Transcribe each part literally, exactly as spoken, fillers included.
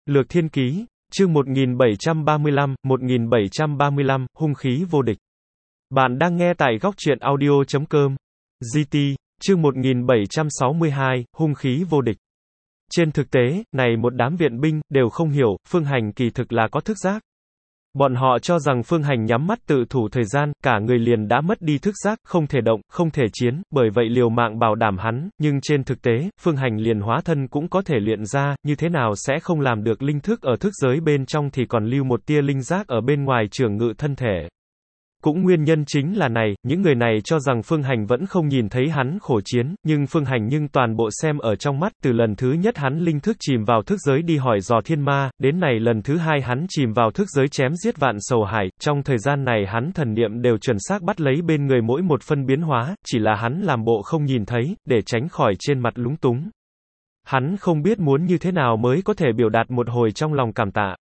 Lược Thiên Ký, chương một nghìn bảy trăm ba mươi lăm, một nghìn bảy trăm ba mươi lăm, hung khí vô địch. Bạn đang nghe tại góc truyện audio chấm com. giê tê, chương một nghìn bảy trăm sáu mươi hai, hung khí vô địch. Trên thực tế, này một đám viện binh, đều không hiểu, Phương Hành kỳ thực là có thức giác. Bọn họ cho rằng Phương Hành nhắm mắt tự thủ thời gian, cả người liền đã mất đi thức giác, không thể động, không thể chiến, bởi vậy liều mạng bảo đảm hắn, nhưng trên thực tế, Phương Hành liền hóa thân cũng có thể luyện ra, như thế nào sẽ không làm được linh thức ở thức giới bên trong thì còn lưu một tia linh giác ở bên ngoài trưởng ngự thân thể. Cũng nguyên nhân chính là này, những người này cho rằng Phương Hành vẫn không nhìn thấy hắn khổ chiến, nhưng Phương Hành nhưng toàn bộ xem ở trong mắt, từ lần thứ nhất hắn linh thức chìm vào thức giới đi hỏi dò thiên ma, đến này lần thứ hai hắn chìm vào thức giới chém giết vạn sầu hải, trong thời gian này hắn thần niệm đều chuẩn xác bắt lấy bên người mỗi một phân biến hóa, chỉ là hắn làm bộ không nhìn thấy, để tránh khỏi trên mặt lúng túng. Hắn không biết muốn như thế nào mới có thể biểu đạt một hồi trong lòng cảm tạ.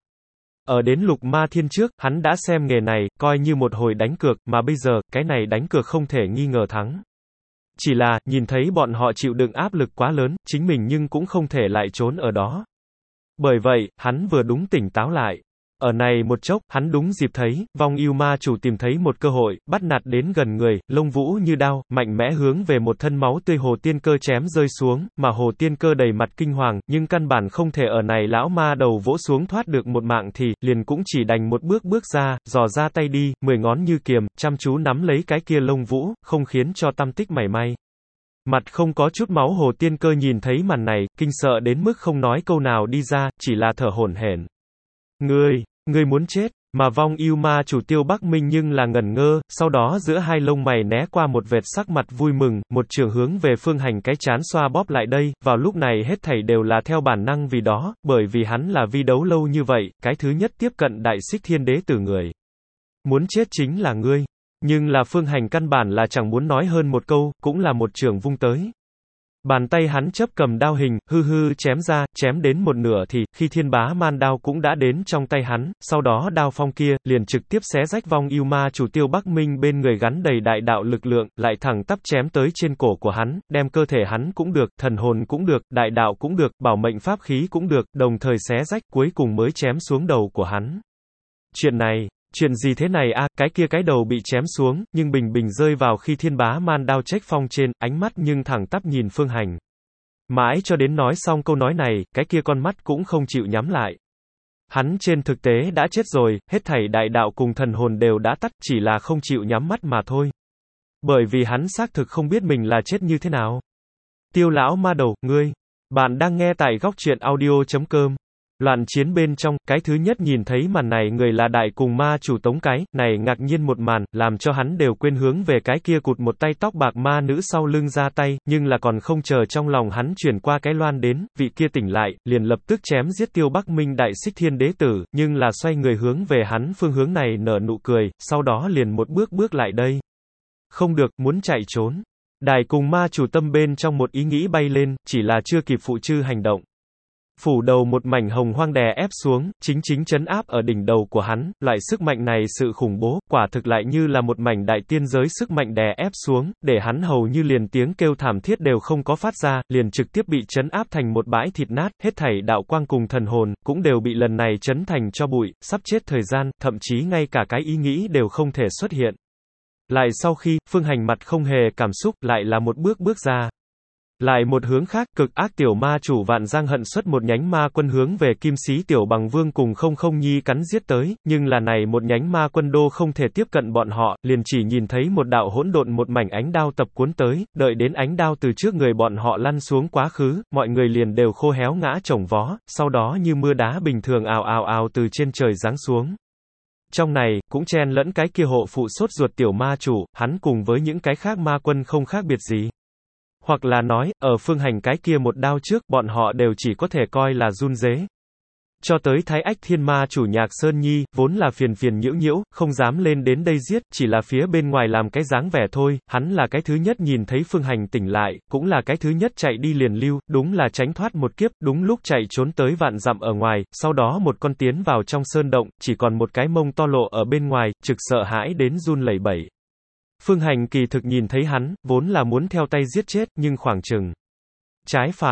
Ở đến Lục Ma Thiên trước, hắn đã xem nghề này, coi như một hồi đánh cược, mà bây giờ, cái này đánh cược không thể nghi ngờ thắng. Chỉ là, nhìn thấy bọn họ chịu đựng áp lực quá lớn, chính mình nhưng cũng không thể lại trốn ở đó. Bởi vậy, hắn vừa đúng tỉnh táo lại. Ở này một chốc, hắn đúng dịp thấy, vong yêu ma chủ tìm thấy một cơ hội, bắt nạt đến gần người, lông vũ như đao, mạnh mẽ hướng về một thân máu tươi hồ tiên cơ chém rơi xuống, mà hồ tiên cơ đầy mặt kinh hoàng, nhưng căn bản không thể ở này lão ma đầu vỗ xuống thoát được một mạng thì, liền cũng chỉ đành một bước bước ra, dò ra tay đi, mười ngón như kiềm, chăm chú nắm lấy cái kia lông vũ, không khiến cho tăm tích mảy may. Mặt không có chút máu hồ tiên cơ nhìn thấy màn này, kinh sợ đến mức không nói câu nào đi ra, chỉ là thở hổn hển. Ngươi, ngươi muốn chết, mà vong yêu ma chủ Tiêu Bắc Minh nhưng là ngẩn ngơ, sau đó giữa hai lông mày né qua một vệt sắc mặt vui mừng, một trường hướng về Phương Hành cái chán xoa bóp lại đây, vào lúc này hết thảy đều là theo bản năng vì đó, bởi vì hắn là vi đấu lâu như vậy, cái thứ nhất tiếp cận đại xích thiên đế tử người. Muốn chết chính là ngươi, nhưng là Phương Hành căn bản là chẳng muốn nói hơn một câu, cũng là một trường vung tới. Bàn tay hắn chấp cầm đao hình, hư hư chém ra, chém đến một nửa thì, khi thiên bá man đao cũng đã đến trong tay hắn, sau đó đao phong kia, liền trực tiếp xé rách vong yêu ma chủ Tiêu Bắc Minh bên người gắn đầy đại đạo lực lượng, lại thẳng tắp chém tới trên cổ của hắn, đem cơ thể hắn cũng được, thần hồn cũng được, đại đạo cũng được, bảo mệnh pháp khí cũng được, đồng thời xé rách cuối cùng mới chém xuống đầu của hắn. Chuyện này, chuyện gì thế này a, à, cái kia cái đầu bị chém xuống, nhưng bình bình rơi vào khi thiên bá man đao trách phong trên, ánh mắt nhưng thẳng tắp nhìn Phương Hành. Mãi cho đến nói xong câu nói này, cái kia con mắt cũng không chịu nhắm lại. Hắn trên thực tế đã chết rồi, hết thảy đại đạo cùng thần hồn đều đã tắt, chỉ là không chịu nhắm mắt mà thôi. Bởi vì hắn xác thực không biết mình là chết như thế nào. Tiêu lão ma đầu, ngươi, bạn đang nghe tại góc truyện audio chấm com. Loạn chiến bên trong, cái thứ nhất nhìn thấy màn này người là đại cùng ma chủ Tống Cái, này ngạc nhiên một màn, làm cho hắn đều quên hướng về cái kia cụt một tay tóc bạc ma nữ sau lưng ra tay, nhưng là còn không chờ trong lòng hắn chuyển qua cái loan đến, vị kia tỉnh lại, liền lập tức chém giết Tiêu Bắc Minh đại xích thiên đế tử, nhưng là xoay người hướng về hắn phương hướng này nở nụ cười, sau đó liền một bước bước lại đây. Không được, muốn chạy trốn. Đại cùng ma chủ tâm bên trong một ý nghĩ bay lên, chỉ là chưa kịp phụ chư hành động. Phủ đầu một mảnh hồng hoang đè ép xuống, chính chính chấn áp ở đỉnh đầu của hắn, loại sức mạnh này sự khủng bố, quả thực lại như là một mảnh đại tiên giới sức mạnh đè ép xuống, để hắn hầu như liền tiếng kêu thảm thiết đều không có phát ra, liền trực tiếp bị chấn áp thành một bãi thịt nát, hết thảy đạo quang cùng thần hồn, cũng đều bị lần này chấn thành cho bụi, sắp chết thời gian, thậm chí ngay cả cái ý nghĩ đều không thể xuất hiện. Lại sau khi, Phương Hành mặt không hề cảm xúc, lại là một bước bước ra. Lại một hướng khác, cực ác tiểu ma chủ Vạn Giang hận xuất một nhánh ma quân hướng về Kim Sĩ tiểu bằng vương cùng không không nhi cắn giết tới, nhưng là này một nhánh ma quân đô không thể tiếp cận bọn họ, liền chỉ nhìn thấy một đạo hỗn độn một mảnh ánh đao tập cuốn tới, đợi đến ánh đao từ trước người bọn họ lăn xuống quá khứ, mọi người liền đều khô héo ngã chồng vó, sau đó như mưa đá bình thường ào ào ào từ trên trời giáng xuống. Trong này, cũng chen lẫn cái kia hộ phụ sốt ruột tiểu ma chủ, hắn cùng với những cái khác ma quân không khác biệt gì. Hoặc là nói, ở Phương Hành cái kia một đao trước, bọn họ đều chỉ có thể coi là run rế. Cho tới Thái Ách Thiên Ma chủ Nhạc Sơn Nhi, vốn là phiền phiền nhiễu nhiễu, không dám lên đến đây giết, chỉ là phía bên ngoài làm cái dáng vẻ thôi, hắn là cái thứ nhất nhìn thấy Phương Hành tỉnh lại, cũng là cái thứ nhất chạy đi liền lưu, đúng là tránh thoát một kiếp, đúng lúc chạy trốn tới vạn dặm ở ngoài, sau đó một con tiến vào trong sơn động, chỉ còn một cái mông to lộ ở bên ngoài, trực sợ hãi đến run lẩy bẩy. Phương Hành kỳ thực nhìn thấy hắn, vốn là muốn theo tay giết chết, nhưng khoảng chừng trái phải,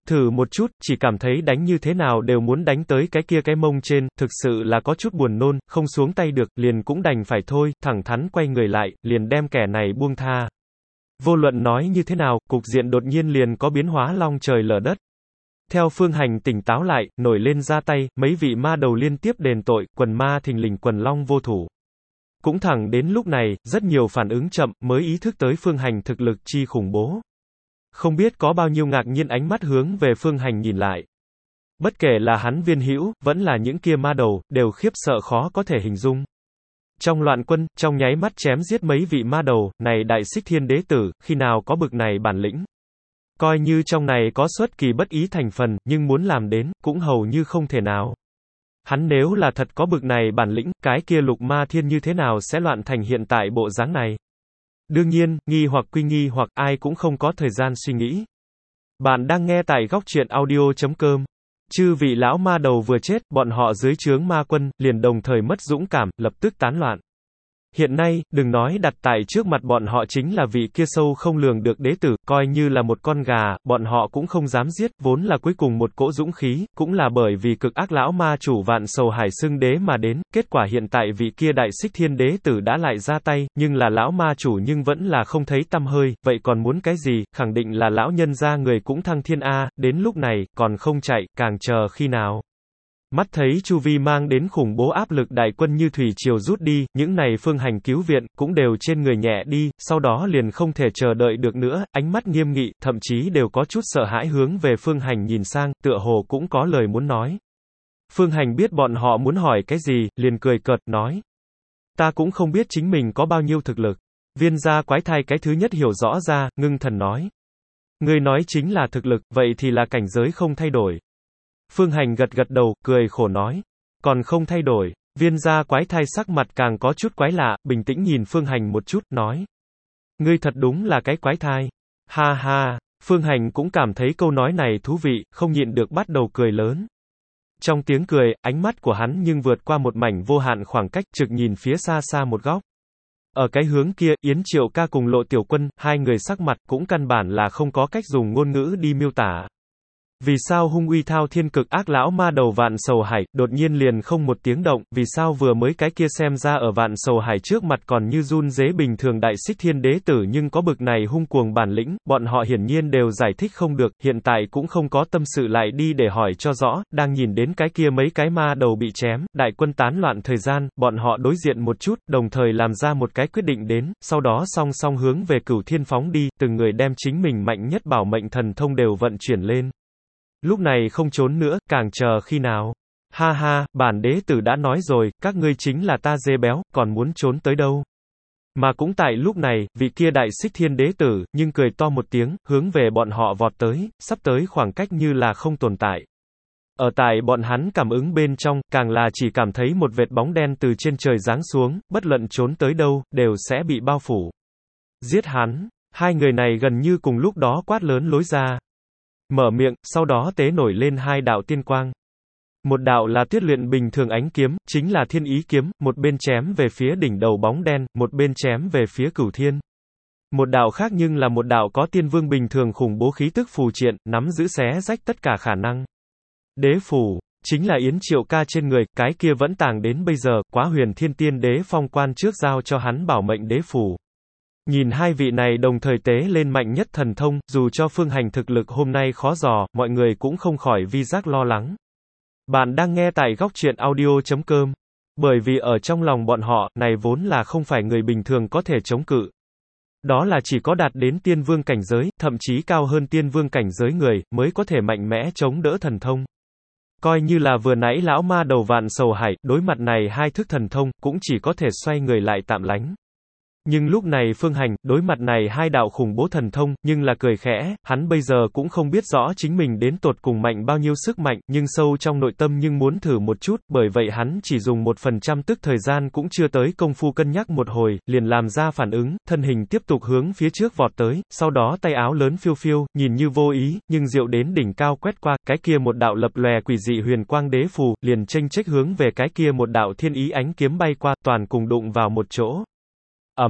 Thử một chút, chỉ cảm thấy đánh như thế nào đều muốn đánh tới cái kia cái mông trên, thực sự là có chút buồn nôn, không xuống tay được, liền cũng đành phải thôi, thẳng thắn quay người lại, liền đem kẻ này buông tha. Vô luận nói như thế nào, cục diện đột nhiên liền có biến hóa long trời lở đất. Theo Phương Hành tỉnh táo lại, nổi lên ra tay, mấy vị ma đầu liên tiếp đền tội, quần ma thình lình quần long vô thủ. Cũng thẳng đến lúc này, rất nhiều phản ứng chậm, mới ý thức tới Phương Hành thực lực chi khủng bố. Không biết có bao nhiêu ngạc nhiên ánh mắt hướng về Phương Hành nhìn lại. Bất kể là hắn Viên Hữu, vẫn là những kia ma đầu, đều khiếp sợ khó có thể hình dung. Trong loạn quân, trong nháy mắt chém giết mấy vị ma đầu, này đại Xích Thiên Đế tử, khi nào có bực này bản lĩnh. Coi như trong này có xuất kỳ bất ý thành phần, nhưng muốn làm đến, cũng hầu như không thể nào. Hắn nếu là thật có bực này bản lĩnh, cái kia Lục Ma Thiên như thế nào sẽ loạn thành hiện tại bộ dáng này. Đương nhiên, nghi hoặc quy nghi hoặc ai cũng không có thời gian suy nghĩ. Bạn đang nghe tại góc truyện audio chấm com. Chư vị lão ma đầu vừa chết, bọn họ dưới trướng ma quân, liền đồng thời mất dũng cảm, lập tức tán loạn. Hiện nay, đừng nói đặt tại trước mặt bọn họ chính là vị kia sâu không lường được đế tử, coi như là một con gà, bọn họ cũng không dám giết, vốn là cuối cùng một cỗ dũng khí, cũng là bởi vì cực ác lão ma chủ Vạn Sầu Hải xưng đế mà đến, kết quả hiện tại vị kia đại Xích Thiên đế tử đã lại ra tay, nhưng là lão ma chủ nhưng vẫn là không thấy tăm hơi, vậy còn muốn cái gì, khẳng định là lão nhân gia người cũng thăng thiên A, đến lúc này, còn không chạy, càng chờ khi nào. Mắt thấy chu vi mang đến khủng bố áp lực đại quân như thủy triều rút đi, những này Phương Hành cứu viện, cũng đều trên người nhẹ đi, sau đó liền không thể chờ đợi được nữa, ánh mắt nghiêm nghị, thậm chí đều có chút sợ hãi hướng về Phương Hành nhìn sang, tựa hồ cũng có lời muốn nói. Phương Hành biết bọn họ muốn hỏi cái gì, liền cười cợt, nói. Ta cũng không biết chính mình có bao nhiêu thực lực. Viên gia quái thai cái thứ nhất hiểu rõ ra, ngưng thần nói. Ngươi nói chính là thực lực, vậy thì là cảnh giới không thay đổi. Phương Hành gật gật đầu, cười khổ nói. Còn không thay đổi. Viên gia quái thai sắc mặt càng có chút quái lạ, bình tĩnh nhìn Phương Hành một chút, nói. Ngươi thật đúng là cái quái thai. Ha ha, Phương Hành cũng cảm thấy câu nói này thú vị, không nhịn được bắt đầu cười lớn. Trong tiếng cười, ánh mắt của hắn nhưng vượt qua một mảnh vô hạn khoảng cách, trực nhìn phía xa xa một góc. Ở cái hướng kia, Yến Triệu Ca cùng Lộ Tiểu Quân, hai người sắc mặt cũng căn bản là không có cách dùng ngôn ngữ đi miêu tả. Vì sao hung uy thao thiên cực ác lão ma đầu Vạn Sầu Hải, đột nhiên liền không một tiếng động, vì sao vừa mới cái kia xem ra ở Vạn Sầu Hải trước mặt còn như run rế bình thường đại Xích Thiên đế tử nhưng có bực này hung cuồng bản lĩnh, bọn họ hiển nhiên đều giải thích không được, hiện tại cũng không có tâm sự lại đi để hỏi cho rõ, đang nhìn đến cái kia mấy cái ma đầu bị chém, đại quân tán loạn thời gian, bọn họ đối diện một chút, đồng thời làm ra một cái quyết định đến, sau đó song song hướng về Cửu Thiên phóng đi, từng người đem chính mình mạnh nhất bảo mệnh thần thông đều vận chuyển lên. Lúc này không trốn nữa, càng chờ khi nào. Ha ha, bản đế tử đã nói rồi, các ngươi chính là ta dê béo, còn muốn trốn tới đâu. Mà cũng tại lúc này, vị kia đại Xích Thiên đế tử, nhưng cười to một tiếng, hướng về bọn họ vọt tới, sắp tới khoảng cách như là không tồn tại. Ở tại bọn hắn cảm ứng bên trong, càng là chỉ cảm thấy một vệt bóng đen từ trên trời giáng xuống, bất luận trốn tới đâu, đều sẽ bị bao phủ. Giết hắn, hai người này gần như cùng lúc đó quát lớn lối ra. Mở miệng, sau đó tế nổi lên hai đạo tiên quang. Một đạo là tuyết luyện bình thường ánh kiếm, chính là thiên ý kiếm, một bên chém về phía đỉnh đầu bóng đen, một bên chém về phía Cửu Thiên. Một đạo khác nhưng là một đạo có tiên vương bình thường khủng bố khí tức phù triện, nắm giữ xé rách tất cả khả năng. Đế phù, chính là Yến Triệu Ca trên người, cái kia vẫn tàng đến bây giờ, Quá Huyền Thiên Tiên Đế phong quan trước giao cho hắn bảo mệnh đế phù. Nhìn hai vị này đồng thời tế lên mạnh nhất thần thông, dù cho Phương Hành thực lực hôm nay khó dò, mọi người cũng không khỏi vi giác lo lắng. Bạn đang nghe tại góc truyện audio chấm com. Bởi vì ở trong lòng bọn họ, này vốn là không phải người bình thường có thể chống cự. Đó là chỉ có đạt đến tiên vương cảnh giới, thậm chí cao hơn tiên vương cảnh giới người, mới có thể mạnh mẽ chống đỡ thần thông. Coi như là vừa nãy lão ma đầu Vạn Sầu Hải, đối mặt này hai thức thần thông, cũng chỉ có thể xoay người lại tạm lánh. Nhưng lúc này Phương Hành, đối mặt này hai đạo khủng bố thần thông, nhưng là cười khẽ, hắn bây giờ cũng không biết rõ chính mình đến tột cùng mạnh bao nhiêu sức mạnh, nhưng sâu trong nội tâm nhưng muốn thử một chút, bởi vậy hắn chỉ dùng một phần trăm tức thời gian cũng chưa tới công phu cân nhắc một hồi, liền làm ra phản ứng, thân hình tiếp tục hướng phía trước vọt tới, sau đó tay áo lớn phiêu phiêu, nhìn như vô ý, nhưng diệu đến đỉnh cao quét qua, cái kia một đạo lập lòe quỷ dị huyền quang đế phù, liền chênh chếch hướng về cái kia một đạo thiên ý ánh kiếm bay qua, toàn cùng đụng vào một chỗ. Ầm, um,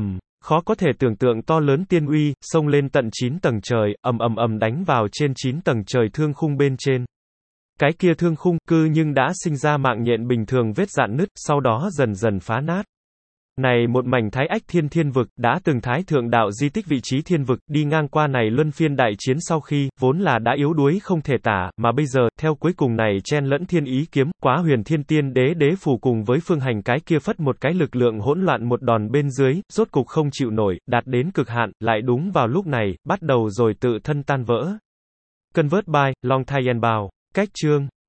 Khó có thể tưởng tượng to lớn tiên uy, xông lên tận chín tầng trời, ầm ầm ầm đánh vào trên chín tầng trời thương khung bên trên. Cái kia thương khung, cư nhưng đã sinh ra mạng nhện bình thường vết rạn nứt, sau đó dần dần phá nát. Này một mảnh thái ách thiên thiên vực, đã từng thái thượng đạo di tích vị trí thiên vực, đi ngang qua này luân phiên đại chiến sau khi, vốn là đã yếu đuối không thể tả, mà bây giờ, theo cuối cùng này chen lẫn thiên ý kiếm, quá huyền thiên tiên đế đế phù cùng với phương hành cái kia phất một cái lực lượng hỗn loạn một đòn bên dưới, rốt cục không chịu nổi, đạt đến cực hạn, lại đúng vào lúc này, bắt đầu rồi tự thân tan vỡ. Convert by, Long Thai Bao. Cách chương.